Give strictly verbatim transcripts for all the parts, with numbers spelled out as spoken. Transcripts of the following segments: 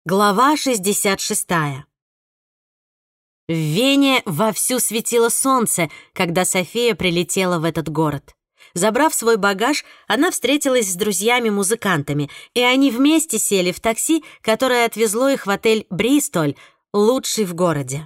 Глава шестьдесят шестая. В Вене вовсю светило солнце, когда София прилетела в этот город. Забрав свой багаж, она встретилась с друзьями-музыкантами, и они вместе сели в такси, которое отвезло их в отель «Бристоль», лучший в городе.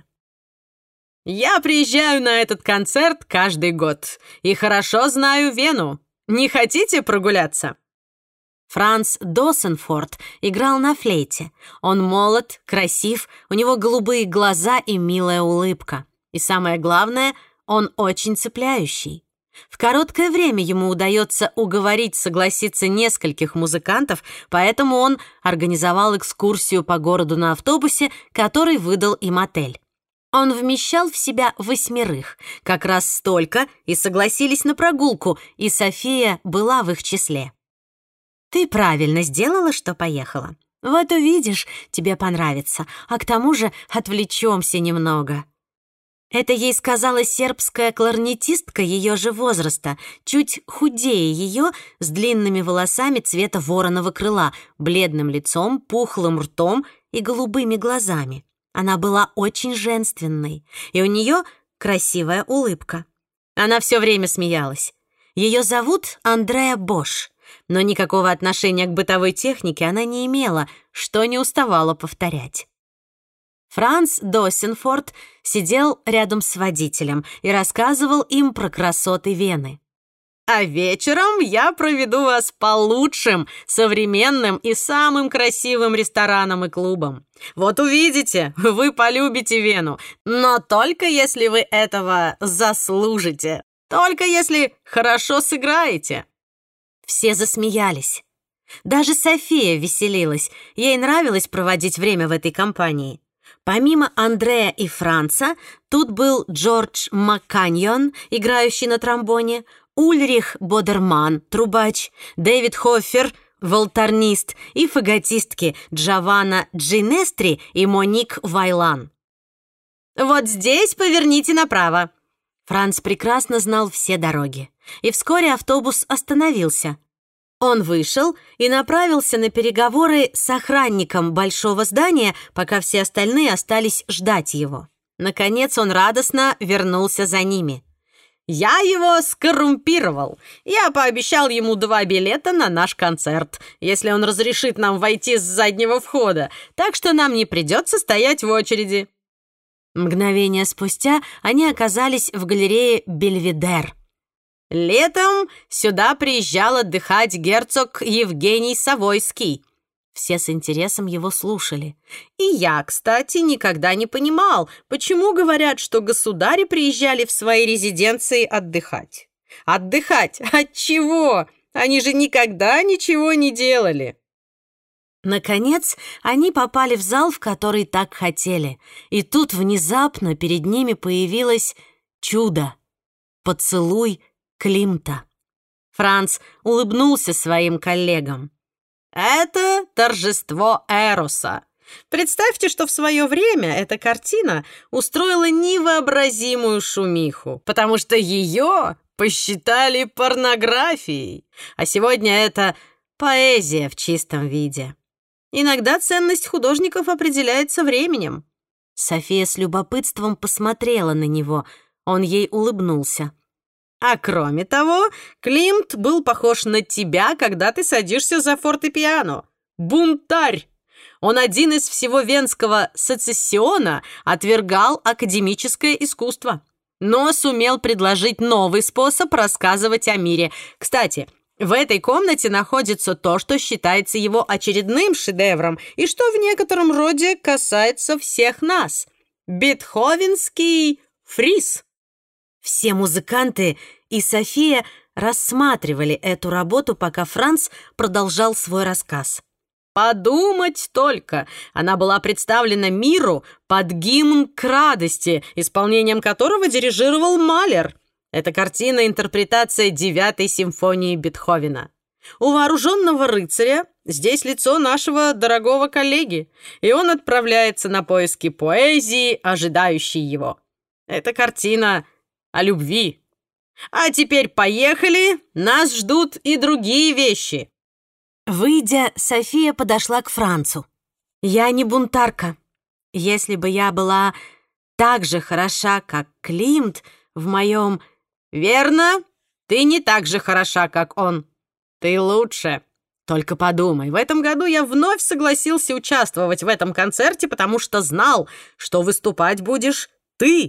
«Я приезжаю на этот концерт каждый год и хорошо знаю Вену. Не хотите прогуляться?» Франц Доссенфорд играл на флейте. Он молод, красив, у него голубые глаза и милая улыбка. И самое главное, он очень цепляющий. В короткое время ему удается уговорить согласиться нескольких музыкантов, поэтому он организовал экскурсию по городу на автобусе, который выдал им отель. Он вмещал в себя восьмерых, как раз столько, и согласились на прогулку, и София была в их числе. «Ты правильно сделала, что поехала. Вот увидишь, тебе понравится, а к тому же отвлечемся немного». Это ей сказала сербская кларнетистка ее же возраста, чуть худее ее, с длинными волосами цвета вороного крыла, бледным лицом, пухлым ртом и голубыми глазами. Она была очень женственной, и у нее красивая улыбка. Она все время смеялась. Ее зовут Андреа Бош. Но никакого отношения к бытовой технике она не имела, что не уставала повторять. Франц Доссенфорд сидел рядом с водителем и рассказывал им про красоты Вены. «А вечером я проведу вас по лучшим, современным и самым красивым ресторанам и клубам. Вот увидите, вы полюбите Вену, но только если вы этого заслужите, только если хорошо сыграете». Все засмеялись. Даже София веселилась. Ей нравилось проводить время в этой компании. Помимо Андреа и Франца, тут был Джордж Макканьон, играющий на тромбоне, Ульрих Бодерман, трубач, Дэвид Хоффер, волторнист, и фаготистки Джованна Джинестри и Моник Вайлан. «Вот здесь поверните направо». Франц прекрасно знал все дороги. И вскоре автобус остановился. Он вышел и направился на переговоры с охранником большого здания, пока все остальные остались ждать его. Наконец он радостно вернулся за ними. «Я его скоррумпировал. Я пообещал ему два билета на наш концерт, если он разрешит нам войти с заднего входа, так что нам не придется стоять в очереди». Мгновение спустя они оказались в галерее «Бельведер». «Летом сюда приезжал отдыхать герцог Евгений Савойский». Все с интересом его слушали. «И я, кстати, никогда не понимал, почему говорят, что государи приезжали в свои резиденции отдыхать. Отдыхать от чего? Они же никогда ничего не делали». Наконец, они попали в зал, в который так хотели. И тут внезапно перед ними появилось чудо. Поцелуй Климта. Франц улыбнулся своим коллегам. «Это торжество Эроса. Представьте, что в свое время эта картина устроила невообразимую шумиху, потому что ее посчитали порнографией, а сегодня это поэзия в чистом виде. Иногда ценность художников определяется временем». София с любопытством посмотрела на него. Он ей улыбнулся. «А кроме того, Климт был похож на тебя, когда ты садишься за фортепиано. Бунтарь! Он один из всего венского сецессиона отвергал академическое искусство, но сумел предложить новый способ рассказывать о мире. Кстати, в этой комнате находится то, что считается его очередным шедевром и что в некотором роде касается всех нас. Бетховенский фриз». Все музыканты и София рассматривали эту работу, пока Франц продолжал свой рассказ. Подумать только! Она была представлена миру под гимн к радости, исполнением которого дирижировал Малер. Эта картина — интерпретация девятой симфонии Бетховена. У вооруженного рыцаря здесь лицо нашего дорогого коллеги, и он отправляется на поиски поэзии, ожидающей его. Эта картина о любви. А теперь поехали, нас ждут и другие вещи». Выйдя, София подошла к Францу. Я не бунтарка. Если бы я была так же хороша, как Климт в моем... Верно, ты не так же хороша, как он. Ты лучше. Только подумай, в этом году я вновь согласился участвовать в этом концерте, потому что знал, что выступать будешь ты.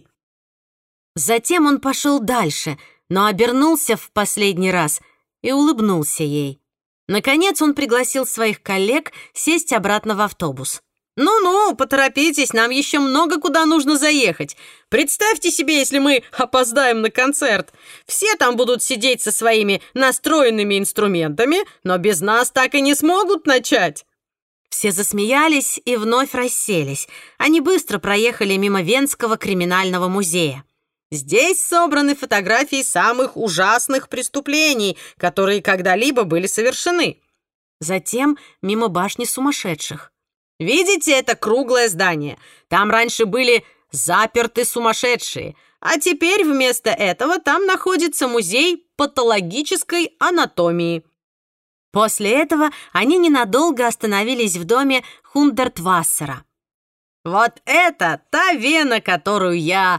Затем он пошел дальше, но обернулся в последний раз и улыбнулся ей. Наконец он пригласил своих коллег сесть обратно в автобус. «Ну-ну, поторопитесь, нам еще много куда нужно заехать. Представьте себе, если мы опоздаем на концерт. Все там будут сидеть со своими настроенными инструментами, но без нас так и не смогут начать». Все засмеялись и вновь расселись. Они быстро проехали мимо Венского криминального музея. «Здесь собраны фотографии самых ужасных преступлений, которые когда-либо были совершены». Затем мимо башни сумасшедших. «Видите это круглое здание? Там раньше были заперты сумасшедшие, а теперь вместо этого там находится музей патологической анатомии». После этого они ненадолго остановились в доме Хундертвассера. «Вот это та Вена, которую я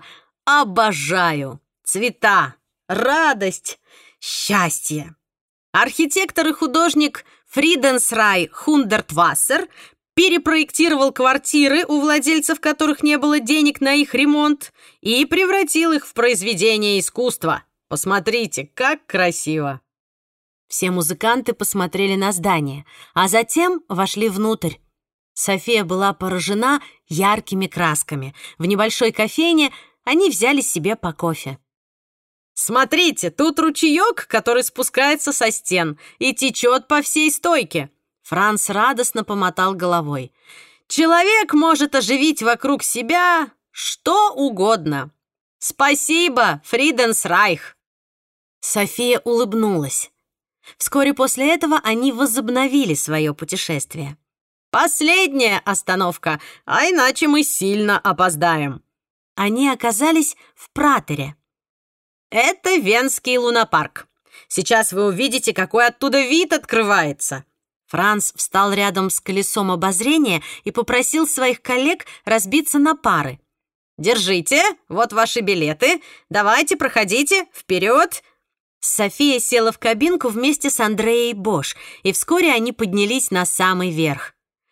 обожаю! Цвета, радость, счастье!» Архитектор и художник Фриденсрай Хундертвассер перепроектировал квартиры, у владельцев которых не было денег на их ремонт, и превратил их в произведение искусства. Посмотрите, как красиво! Все музыканты посмотрели на здание, а затем вошли внутрь. София была поражена яркими красками. В небольшой кофейне они взяли себе по кофе. «Смотрите, тут ручеек, который спускается со стен и течет по всей стойке». Франц радостно помотал головой. «Человек может оживить вокруг себя что угодно. Спасибо, Фриденсрайх!» София улыбнулась. Вскоре после этого они возобновили свое путешествие. «Последняя остановка, а иначе мы сильно опоздаем». Они оказались в Пратере. «Это Венский лунопарк. Сейчас вы увидите, какой оттуда вид открывается». Франц встал рядом с колесом обозрения и попросил своих коллег разбиться на пары. «Держите, вот ваши билеты. Давайте, проходите, вперед!» София села в кабинку вместе с Андреей Бош, и вскоре они поднялись на самый верх.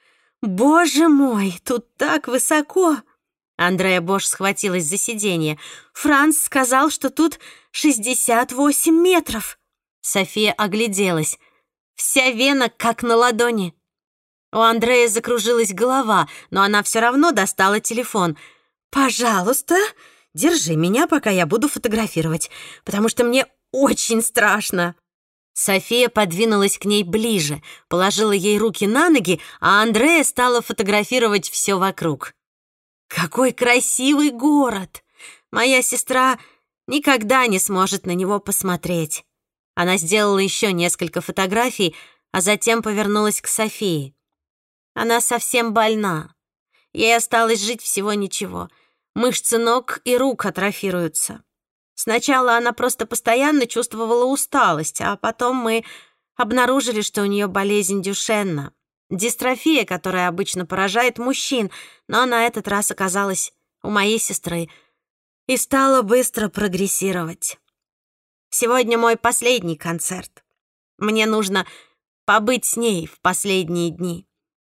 «Боже мой, тут так высоко!» Андрея Бош схватилась за сиденье. «Франц сказал, что тут шестьдесят восемь метров!» София огляделась. Вся Вена как на ладони. У Андрея закружилась голова, но она все равно достала телефон. «Пожалуйста, держи меня, пока я буду фотографировать, потому что мне очень страшно». София подвинулась к ней ближе, положила ей руки на ноги, а Андрея стала фотографировать все вокруг. «Какой красивый город! Моя сестра никогда не сможет на него посмотреть». Она сделала еще несколько фотографий, а затем повернулась к Софии. Она совсем больна. Ей осталось жить всего ничего. Мышцы ног и рук атрофируются. Сначала она просто постоянно чувствовала усталость, а потом мы обнаружили, что у нее болезнь Дюшенна. Дистрофия, которая обычно поражает мужчин, но на этот раз оказалась у моей сестры и стала быстро прогрессировать. Сегодня мой последний концерт. Мне нужно побыть с ней в последние дни.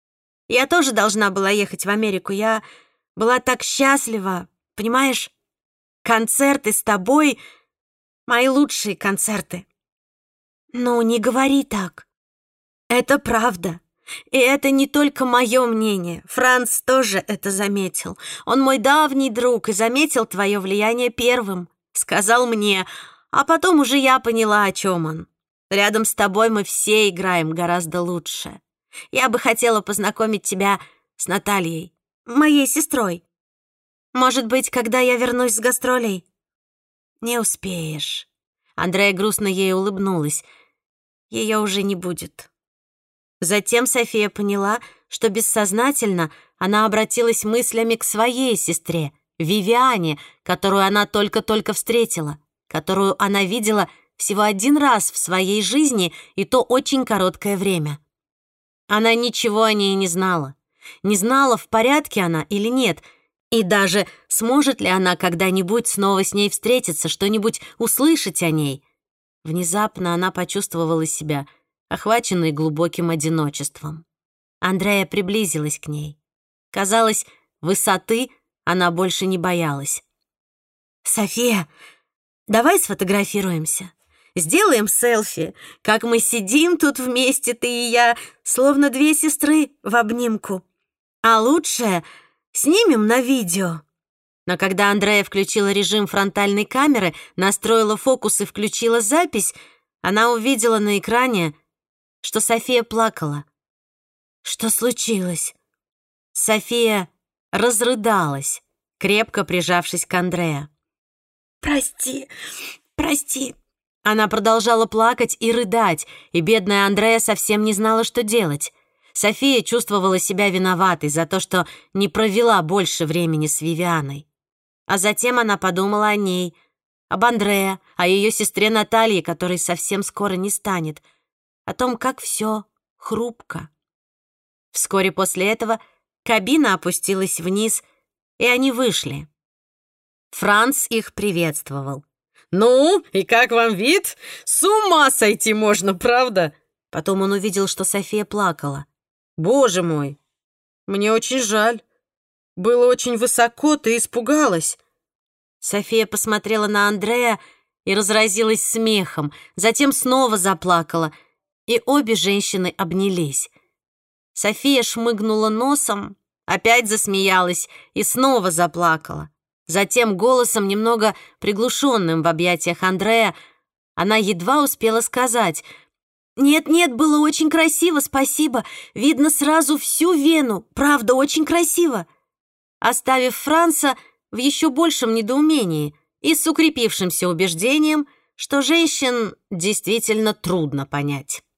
Я тоже должна была ехать в Америку. Я была так счастлива, понимаешь? Концерты с тобой — мои лучшие концерты. Ну, не говори так. Это правда. И это не только мое мнение. Франц тоже это заметил. Он мой давний друг и заметил твое влияние первым. Сказал мне... А потом уже я поняла, о чем он. Рядом с тобой мы все играем гораздо лучше. Я бы хотела познакомить тебя с Натальей, моей сестрой. Может быть, когда я вернусь с гастролей? Не успеешь. Андрея грустно ей улыбнулась. Ее уже не будет. Затем София поняла, что бессознательно она обратилась мыслями к своей сестре, Вивиане, которую она только-только встретила, которую она видела всего один раз в своей жизни, и то очень короткое время. Она ничего о ней не знала. Не знала, в порядке она или нет, и даже сможет ли она когда-нибудь снова с ней встретиться, что-нибудь услышать о ней. Внезапно она почувствовала себя охваченной глубоким одиночеством. Андреа приблизилась к ней. Казалось, высоты она больше не боялась. «София, давай сфотографируемся. Сделаем селфи, как мы сидим тут вместе, ты и я, словно две сестры в обнимку. А лучше снимем на видео». Но когда Андреа включила режим фронтальной камеры, настроила фокус и включила запись, она увидела на экране, что София плакала. Что случилось? София разрыдалась, крепко прижавшись к Андреа. «Прости, прости». Она продолжала плакать и рыдать, и бедная Андреа совсем не знала, что делать. София чувствовала себя виноватой за то, что не провела больше времени с Вивианой. А затем она подумала о ней, об Андреа, о ее сестре Наталье, которой совсем скоро не станет, о том, как все хрупко. Вскоре после этого кабина опустилась вниз, и они вышли. Франц их приветствовал. «Ну, и как вам вид? С ума сойти можно, правда?» Потом он увидел, что София плакала. «Боже мой, мне очень жаль. Было очень высоко, ты испугалась». София посмотрела на Андреа и разразилась смехом, затем снова заплакала, и обе женщины обнялись. София шмыгнула носом, опять засмеялась и снова заплакала. Затем голосом, немного приглушенным в объятиях Андреа, она едва успела сказать: «Нет-нет, было очень красиво, спасибо. Видно сразу всю вену, правда, очень красиво», оставив Франца в еще большем недоумении и с укрепившимся убеждением, что женщин действительно трудно понять.